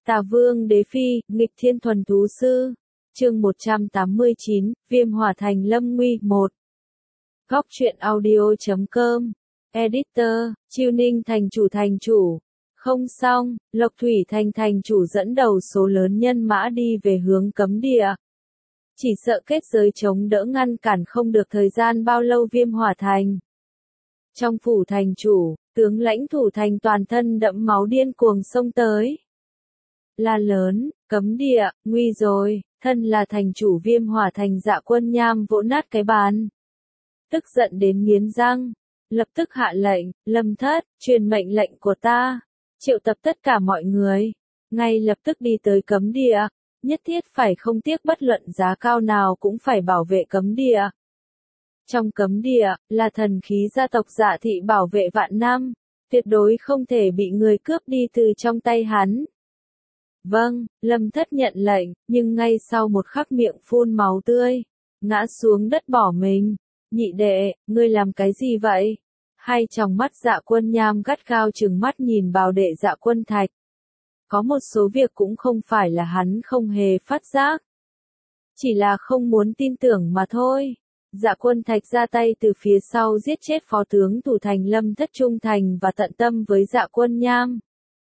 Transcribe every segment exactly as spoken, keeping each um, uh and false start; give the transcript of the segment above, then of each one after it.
Tà Vương Đế Phi, nghịch thiên thuần thú sư. Chương một trăm tám mươi chín, Viêm Hỏa Thành lâm nguy một. Góc truyện audio chấm com. Editor, Chiêu Ninh thành chủ thành chủ. Không xong, Lộc Thủy thành thành chủ dẫn đầu số lớn nhân mã đi về hướng cấm địa. Chỉ sợ kết giới chống đỡ ngăn cản không được thời gian bao lâu Viêm Hỏa Thành. Trong phủ thành chủ, tướng lãnh thủ thành toàn thân đẫm máu điên cuồng xông tới. La lớn, cấm địa, nguy rồi, thân là thành chủ Viêm Hỏa Thành Dạ Quân Nham vỗ nát cái bàn. Tức giận đến nghiến răng, lập tức hạ lệnh, Lâm Thất, truyền mệnh lệnh của ta, triệu tập tất cả mọi người, ngay lập tức đi tới cấm địa, nhất thiết phải không tiếc bất luận giá cao nào cũng phải bảo vệ cấm địa. Trong cấm địa, là thần khí gia tộc Dạ Thị bảo vệ vạn năm, tuyệt đối không thể bị người cướp đi từ trong tay hắn. Vâng, Lâm Thất nhận lệnh, nhưng ngay sau một khắc miệng phun máu tươi, ngã xuống đất bỏ mình. Nhị đệ, ngươi làm cái gì vậy? Hai tròng mắt Dạ Quân Nham gắt gao trừng mắt nhìn Bảo đệ Dạ Quân Thạch. Có một số việc cũng không phải là hắn không hề phát giác, chỉ là không muốn tin tưởng mà thôi. Dạ Quân Thạch ra tay từ phía sau giết chết phó tướng thủ thành Lâm Thất trung thành và tận tâm với Dạ Quân Nham.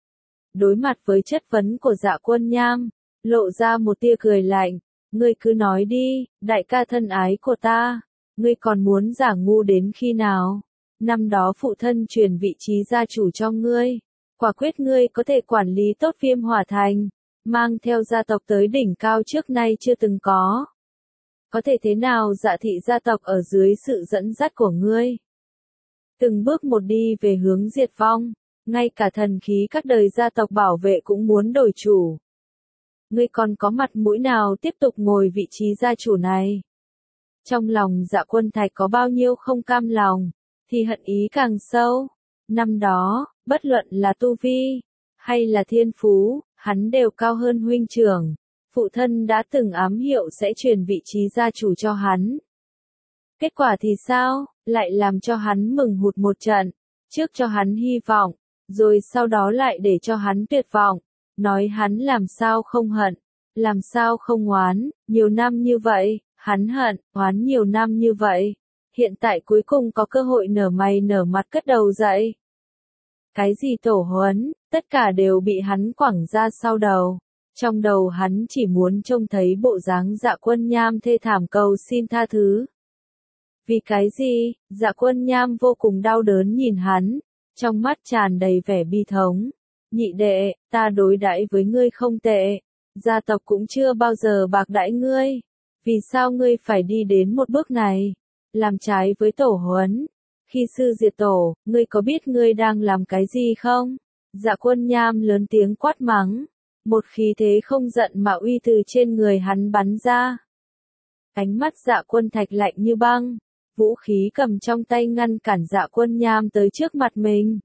Đối mặt với chất vấn của Dạ Quân Nham, lộ ra một tia cười lạnh, ngươi cứ nói đi, đại ca thân ái của ta, ngươi còn muốn giả ngu đến khi nào? Năm đó phụ thân truyền vị trí gia chủ cho ngươi, quả quyết ngươi có thể quản lý tốt Viêm Hỏa Thành, mang theo gia tộc tới đỉnh cao trước nay chưa từng có. Có thể thế nào Dạ Thị gia tộc ở dưới sự dẫn dắt của ngươi, từng bước một đi về hướng diệt vong. Ngay cả thần khí các đời gia tộc bảo vệ cũng muốn đổi chủ. Ngươi còn có mặt mũi nào tiếp tục ngồi vị trí gia chủ này? Trong lòng Dạ Quân Thạch có bao nhiêu không cam lòng, thì hận ý càng sâu. Năm đó, bất luận là tu vi, hay là thiên phú, hắn đều cao hơn huynh trưởng. Phụ thân đã từng ám hiệu sẽ truyền vị trí gia chủ cho hắn. Kết quả thì sao? Lại làm cho hắn mừng hụt một trận, trước cho hắn hy vọng, rồi sau đó lại để cho hắn tuyệt vọng, nói hắn làm sao không hận, làm sao không oán, nhiều năm như vậy, hắn hận, oán nhiều năm như vậy, hiện tại cuối cùng có cơ hội nở mày nở mặt cất đầu dậy. Cái gì tổ huấn, tất cả đều bị hắn quẳng ra sau đầu, trong đầu hắn chỉ muốn trông thấy bộ dáng Dạ Quân Nham thê thảm cầu xin tha thứ. Vì cái gì? Dạ Quân Nham vô cùng đau đớn nhìn hắn, trong mắt tràn đầy vẻ bi thống. Nhị đệ, ta đối đãi với ngươi không tệ, gia tộc cũng chưa bao giờ bạc đãi ngươi. Vì sao ngươi phải đi đến một bước này? Làm trái với tổ huấn. Khi sư diệt tổ, ngươi có biết ngươi đang làm cái gì không? Dạ Quân Nham lớn tiếng quát mắng. Một khí thế không giận mà uy từ trên người hắn bắn ra. Ánh mắt Dạ Quân Thạch lạnh như băng. Vũ khí cầm trong tay ngăn cản Dạ Quân Nham tới trước mặt mình.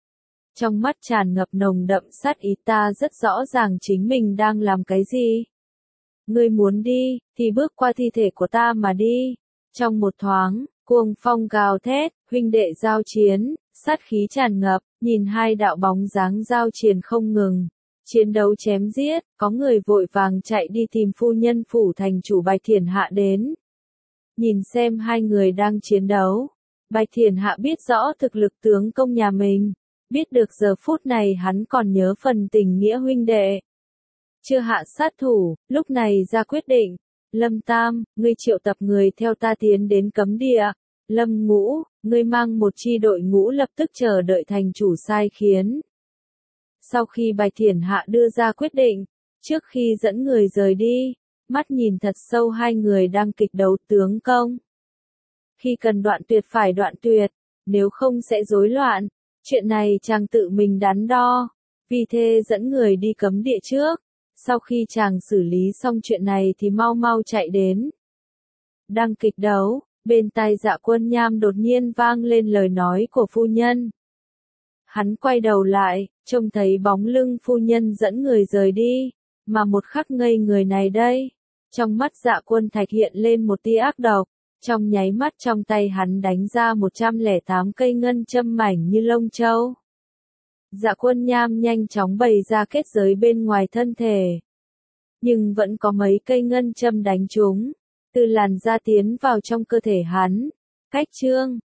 Trong mắt tràn ngập nồng đậm sát ý, ta rất rõ ràng chính mình đang làm cái gì. Ngươi muốn đi, thì bước qua thi thể của ta mà đi. Trong một thoáng, cuồng phong gào thét, huynh đệ giao chiến, sát khí tràn ngập, nhìn hai đạo bóng dáng giao chiến không ngừng. Chiến đấu chém giết, có người vội vàng chạy đi tìm phu nhân phủ thành chủ Bạch Thiển Hạ đến. Nhìn xem hai người đang chiến đấu, Bạch Thiển Hạ biết rõ thực lực tướng công nhà mình, biết được giờ phút này hắn còn nhớ phần tình nghĩa huynh đệ. Chưa hạ sát thủ, lúc này ra quyết định, Lâm Tam, ngươi triệu tập người theo ta tiến đến cấm địa, Lâm Ngũ, ngươi mang một chi đội ngũ lập tức chờ đợi thành chủ sai khiến. Sau khi Bạch Thiển Hạ đưa ra quyết định, trước khi dẫn người rời đi, mắt nhìn thật sâu hai người đang kịch đấu tướng công. Khi cần đoạn tuyệt phải đoạn tuyệt, nếu không sẽ rối loạn, chuyện này chàng tự mình đắn đo, vì thế dẫn người đi cấm địa trước, sau khi chàng xử lý xong chuyện này thì mau mau chạy đến. Đang kịch đấu, bên tai Dạ Quân Nham đột nhiên vang lên lời nói của phu nhân. Hắn quay đầu lại, trông thấy bóng lưng phu nhân dẫn người rời đi, mà một khắc ngây người này đây. Trong mắt Dạ Quân Thạch hiện lên một tia ác độc, trong nháy mắt trong tay hắn đánh ra một trăm lẻ tám cây ngân châm mảnh như lông châu. Dạ Quân Nham nhanh chóng bày ra kết giới bên ngoài thân thể. Nhưng vẫn có mấy cây ngân châm đánh trúng, từ làn da tiến vào trong cơ thể hắn. Cách chương